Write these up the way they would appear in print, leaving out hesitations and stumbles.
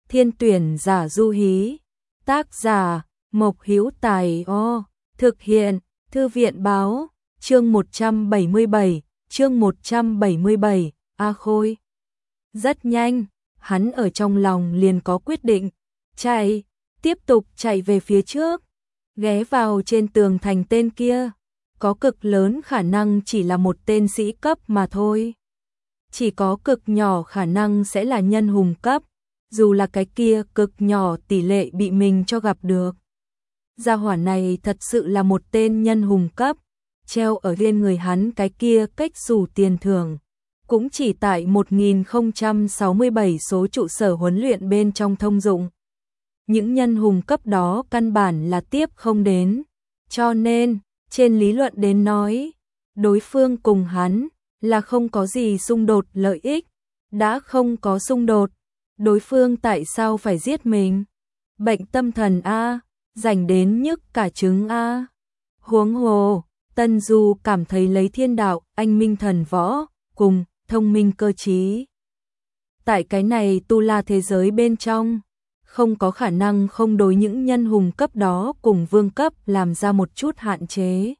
Thiên tuyển giả Du Hí. Tác giả Mộc Hữu Tài. Thực hiện Thư viện báo. Chương 177. Chương 177. A Khôi. Rất nhanh, hắn ở trong lòng liền có quyết định, chạy, tiếp tục chạy về phía trước, ghé vào trên tường thành tên kia, có cực lớn khả năng chỉ là một tên sĩ cấp mà thôi. Chỉ có cực nhỏ khả năng sẽ là nhân hùng cấp, dù là cái kia cực nhỏ tỷ lệ bị mình cho gặp được. Gia hỏa này thật sự là một tên nhân hùng cấp, treo ở trên người hắn cái kia cách xù tiền thưởng, cũng chỉ tại 1067 số trụ sở huấn luyện bên trong thông dụng. Những nhân hùng cấp đó căn bản là tiếp không đến, cho nên, trên lý luận đến nói, đối phương cùng hắn là không có gì xung đột lợi ích, đã không có xung đột, đối phương tại sao phải giết mình? Bệnh tâm thần a, rảnh đến nhức cả trứng a. Huống hồ, Tân Du cảm thấy lấy thiên đạo, anh minh thần võ, cùng thông minh cơ trí. Tại cái này tu la thế giới bên trong, không có khả năng không đối những nhân hùng cấp đó cùng vương cấp làm ra một chút hạn chế.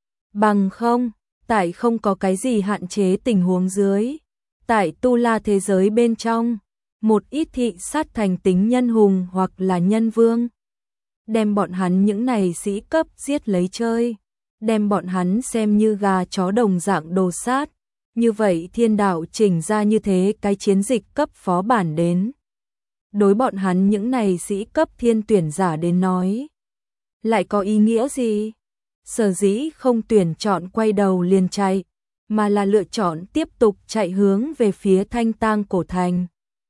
Bằng không, tại không có cái gì hạn chế tình huống dưới, tại tu la thế giới bên trong, một ít thị sát thành tính nhân hùng hoặc là nhân vương, đem bọn hắn những này sĩ cấp giết lấy chơi, đem bọn hắn xem như gà chó đồng dạng đồ sát. Như vậy thiên đạo chỉnh ra như thế cái chiến dịch cấp phó bản đến, đối bọn hắn những này sĩ cấp thiên tuyển giả đến nói, lại có ý nghĩa gì? Sở dĩ không tuyển chọn quay đầu liền chạy, mà là lựa chọn tiếp tục chạy hướng về phía Thanh Tang cổ thành.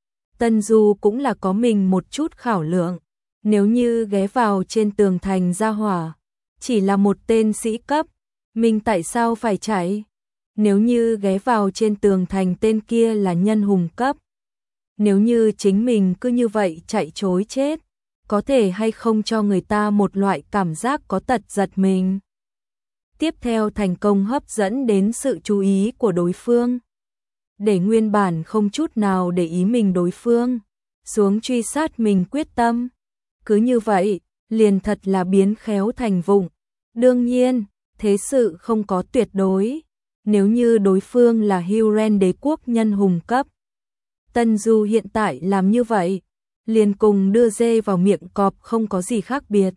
Tân Du cũng là có mình một chút khảo lượng, nếu như ghé vào trên tường thành ra hỏa, chỉ là một tên sĩ cấp, mình tại sao phải chạy? Nếu như ghé vào trên tường thành tên kia là nhân hùng cấp, nếu như chính mình cứ như vậy chạy trối chết, có thể hay không cho người ta một loại cảm giác có tật giật mình. Tiếp theo thành công hấp dẫn đến sự chú ý của đối phương, để nguyên bản không chút nào để ý mình đối phương, xuống truy sát mình quyết tâm. Cứ như vậy, liền thật là biến khéo thành vụng. Đương nhiên, thế sự không có tuyệt đối. Nếu như đối phương là Huron đế quốc nhân hùng cấp, Tân Du hiện tại làm như vậy, liền cùng đưa dê vào miệng cọp không có gì khác biệt.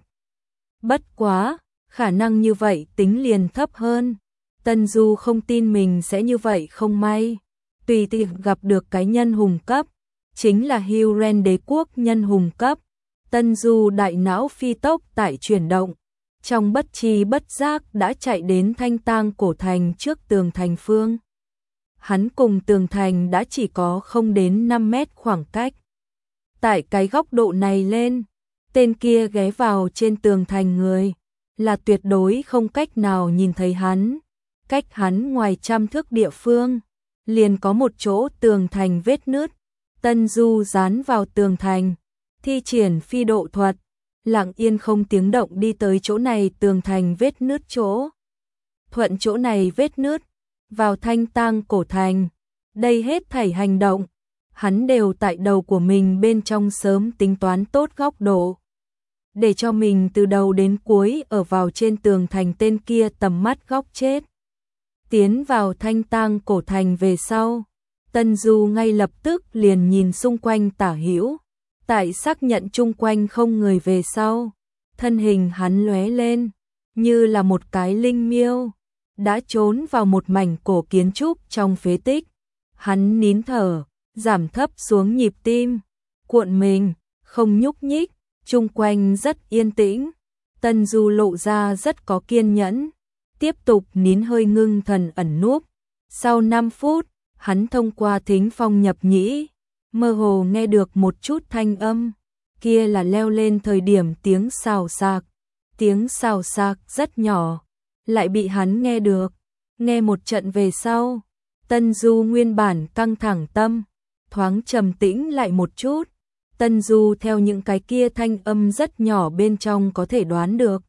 Bất quá, khả năng như vậy tính liền thấp hơn. Tân Du không tin mình sẽ như vậy không may. Tùy tiện gặp được cái nhân hùng cấp, chính là Huron đế quốc nhân hùng cấp. Tân Du đại não phi tốc tại chuyển động, trong bất tri bất giác đã chạy đến Thanh Tang cổ thành trước tường thành phương. Hắn cùng tường thành đã chỉ có không đến 5 mét khoảng cách. Tại cái góc độ này lên, tên kia ghé vào trên tường thành người, là tuyệt đối không cách nào nhìn thấy hắn. Cách hắn ngoài trăm thước địa phương, liền có một chỗ tường thành vết nứt. Tân Du dán vào tường thành, thi triển phi độ thuật, lặng yên không tiếng động đi tới chỗ này tường thành vết nứt chỗ. Thuận chỗ này vết nứt, vào Thanh Tang cổ thành. Đây hết thảy hành động, hắn đều tại đầu của mình bên trong sớm tính toán tốt góc độ, để cho mình từ đầu đến cuối ở vào trên tường thành tên kia tầm mắt góc chết. Tiến vào Thanh Tang cổ thành về sau, Tân Du ngay lập tức liền nhìn xung quanh tả hữu. Tại xác nhận chung quanh không người về sau, thân hình hắn lóe lên, như là một cái linh miêu, đã trốn vào một mảnh cổ kiến trúc trong phế tích. Hắn nín thở, giảm thấp xuống nhịp tim, cuộn mình, không nhúc nhích, chung quanh rất yên tĩnh. Tân Du lộ ra rất có kiên nhẫn, tiếp tục nín hơi ngưng thần ẩn núp. Sau 5 phút, hắn thông qua thính phong nhập nhĩ, mơ hồ nghe được một chút thanh âm, kia là leo lên thời điểm tiếng xào xạc. Tiếng xào xạc rất nhỏ, lại bị hắn nghe được. Nghe một trận về sau, Tân Du nguyên bản căng thẳng tâm, thoáng trầm tĩnh lại một chút. Tân Du theo những cái kia thanh âm rất nhỏ bên trong có thể đoán được.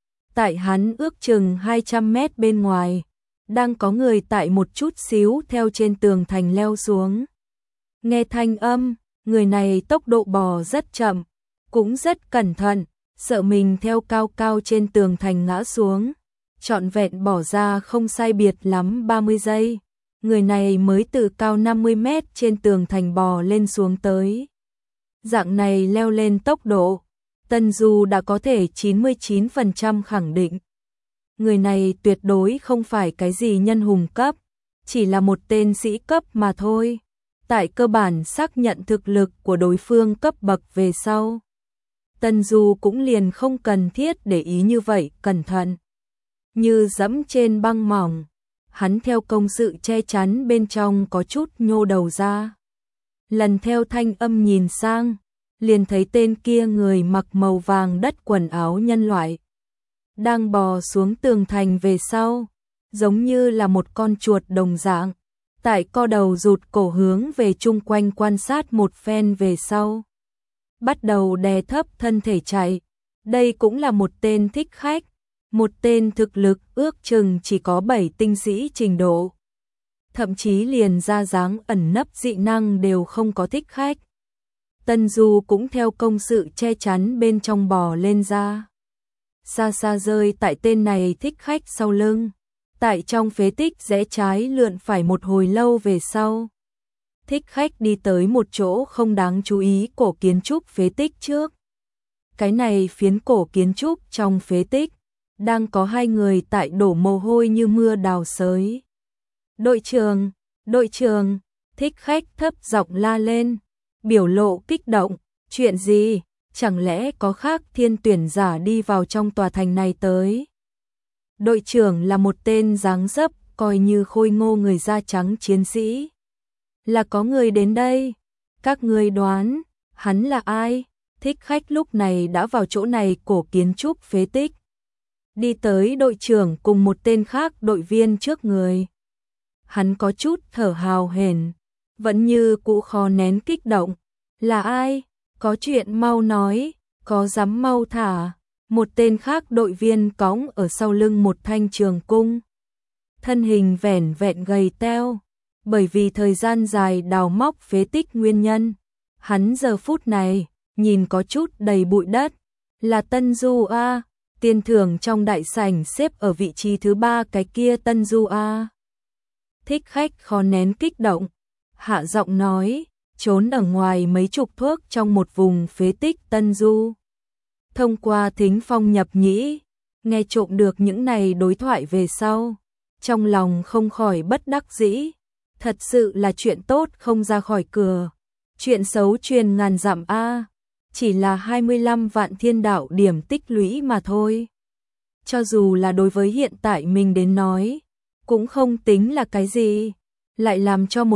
Tại hắn ước chừng 200 mét bên ngoài, đang có người tại một chút xíu theo trên tường thành leo xuống. Nghe thanh âm, Người này tốc độ bò rất chậm, cũng rất cẩn thận, sợ mình theo cao cao trên tường thành ngã xuống. Trọn vẹn bỏ ra không sai biệt lắm 30 giây. Người này mới từ cao 50 mét trên tường thành bò lên xuống tới. Dạng này leo lên tốc độ, Tân Du đã có thể 99% khẳng định. Người này tuyệt đối không phải cái gì nhân hùng cấp, chỉ là một tên sĩ cấp mà thôi. Tại cơ bản xác nhận thực lực của đối phương cấp bậc về sau, Tân Du cũng liền không cần thiết để ý như vậy cẩn thận. Như dẫm trên băng mỏng, hắn theo công sự che chắn bên trong có chút nhô đầu ra. Lần theo thanh âm nhìn sang, liền thấy tên kia người mặc màu vàng đất quần áo nhân loại, đang bò xuống tường thành về sau, giống như là một con chuột đồng dạng, tại co đầu rụt cổ hướng về chung quanh quan sát một phen về sau. Bắt đầu đè thấp thân thể chạy, đây cũng là một tên thích khách, một tên thực lực ước chừng chỉ có 7 tinh sĩ trình độ. Thậm chí liền ra dáng ẩn nấp dị năng đều không có thích khách. Tân Du cũng theo công sự che chắn bên trong bò lên ra. Xa xa rơi tại tên này thích khách sau lưng. Tại trong phế tích rẽ trái lượn phải một hồi lâu về sau. Thích khách đi tới một chỗ không đáng chú ý cổ kiến trúc phế tích trước. Cái này phiến cổ kiến trúc trong phế tích, đang có hai người tại đổ mồ hôi như mưa đào xới. Đội trưởng, thích khách thấp giọng la lên, biểu lộ kích động, chuyện gì, chẳng lẽ có khác thiên tuyển giả đi vào trong tòa thành này tới. Đội trưởng là một tên dáng dấp, coi như khôi ngô người da trắng chiến sĩ. Là có người đến đây, các ngươi đoán, hắn là ai? Thích khách lúc này đã vào chỗ này cổ kiến trúc phế tích. Đi tới đội trưởng cùng một tên khác đội viên trước người. Hắn có chút thở hào hển, vẫn như cũ khó nén kích động. Là ai? Có chuyện mau nói, có dám mau thả. Một tên khác đội viên cõng ở sau lưng một thanh trường cung. Thân hình vẻn vẹn gầy teo, bởi vì thời gian dài đào móc phế tích nguyên nhân. Hắn giờ phút này, nhìn có chút đầy bụi đất. Là Tân Du a, tiền thưởng trong đại sảnh xếp ở vị trí thứ 3 cái kia Tân Du a. Thích khách khó nén kích động, hạ giọng nói, trốn ở ngoài mấy chục thước trong một vùng phế tích Tân Du. Thông qua thính phong nhập nhĩ, nghe trộm được những này đối thoại về sau, trong lòng không khỏi bất đắc dĩ, thật sự là chuyện tốt không ra khỏi cửa, chuyện xấu truyền ngàn dặm a, chỉ là 25 vạn thiên đạo điểm tích lũy mà thôi. Cho dù là đối với hiện tại mình đến nói, cũng không tính là cái gì, lại làm cho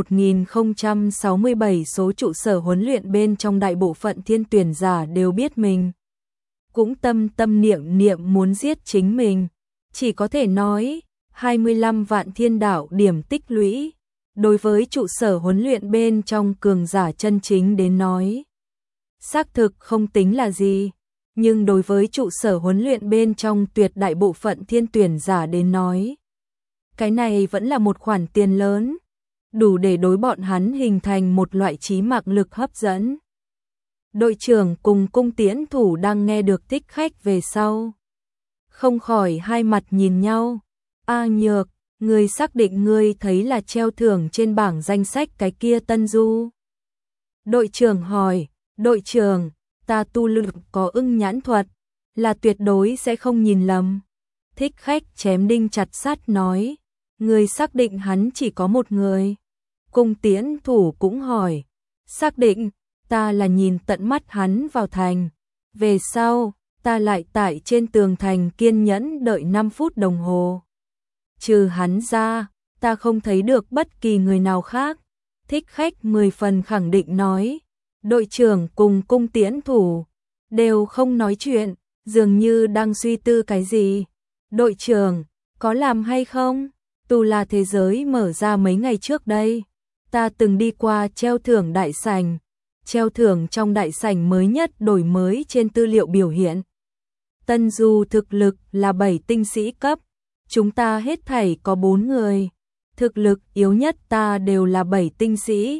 1067 số trụ sở huấn luyện bên trong đại bộ phận thiên tuyển giả đều biết mình. Cũng tâm niệm muốn giết chính mình, chỉ có thể nói, 25 vạn thiên đạo điểm tích lũy, đối với trụ sở huấn luyện bên trong cường giả chân chính đến nói. Xác thực không tính là gì, nhưng đối với trụ sở huấn luyện bên trong tuyệt đại bộ phận thiên tuyển giả đến nói. Cái này vẫn là một khoản tiền lớn, đủ để đối bọn hắn hình thành một loại trí mạng lực hấp dẫn. Đội trưởng cùng cung tiễn thủ đang nghe được thích khách về sau. Không khỏi hai mặt nhìn nhau. A Nhược, ngươi xác định ngươi thấy là treo thưởng trên bảng danh sách cái kia Tân Du. Đội trưởng hỏi, đội trưởng, ta tu luyện có ưng nhãn thuật, là tuyệt đối sẽ không nhìn lầm. Thích khách chém đinh chặt sắt nói, ngươi xác định hắn chỉ có một người. Cung tiễn thủ cũng hỏi, xác định. Ta là nhìn tận mắt hắn vào thành. Về sau, ta lại tại trên tường thành kiên nhẫn đợi 5 phút đồng hồ. Trừ hắn ra, ta không thấy được bất kỳ người nào khác. Thích khách 10 phần khẳng định nói. Đội trưởng cùng cung tiễn thủ đều không nói chuyện, dường như đang suy tư cái gì. Đội trưởng, có làm hay không? Tu La thế giới mở ra mấy ngày trước đây. Ta từng đi qua treo thưởng đại sảnh. Treo thưởng trong đại sảnh mới nhất đổi mới trên tư liệu biểu hiện. Tân Du thực lực là 7 tinh sĩ cấp, chúng ta hết thảy có 4 người. Thực lực yếu nhất ta đều là 7 tinh sĩ,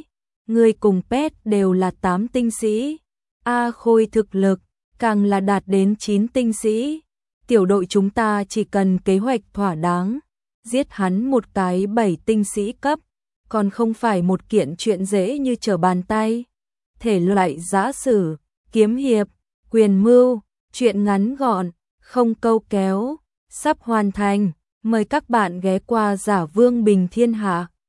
Ngươi cùng Pet đều là 8 tinh sĩ. A Khôi thực lực càng là đạt đến 9 tinh sĩ. Tiểu đội chúng ta chỉ cần kế hoạch thỏa đáng, giết hắn một cái 7 tinh sĩ cấp, còn không phải một kiện chuyện dễ như trở bàn tay. Thể loại giã sử, kiếm hiệp, quyền mưu, chuyện ngắn gọn, không câu kéo, sắp hoàn thành. Mời các bạn ghé qua Giả Vương Bình Thiên Hạ.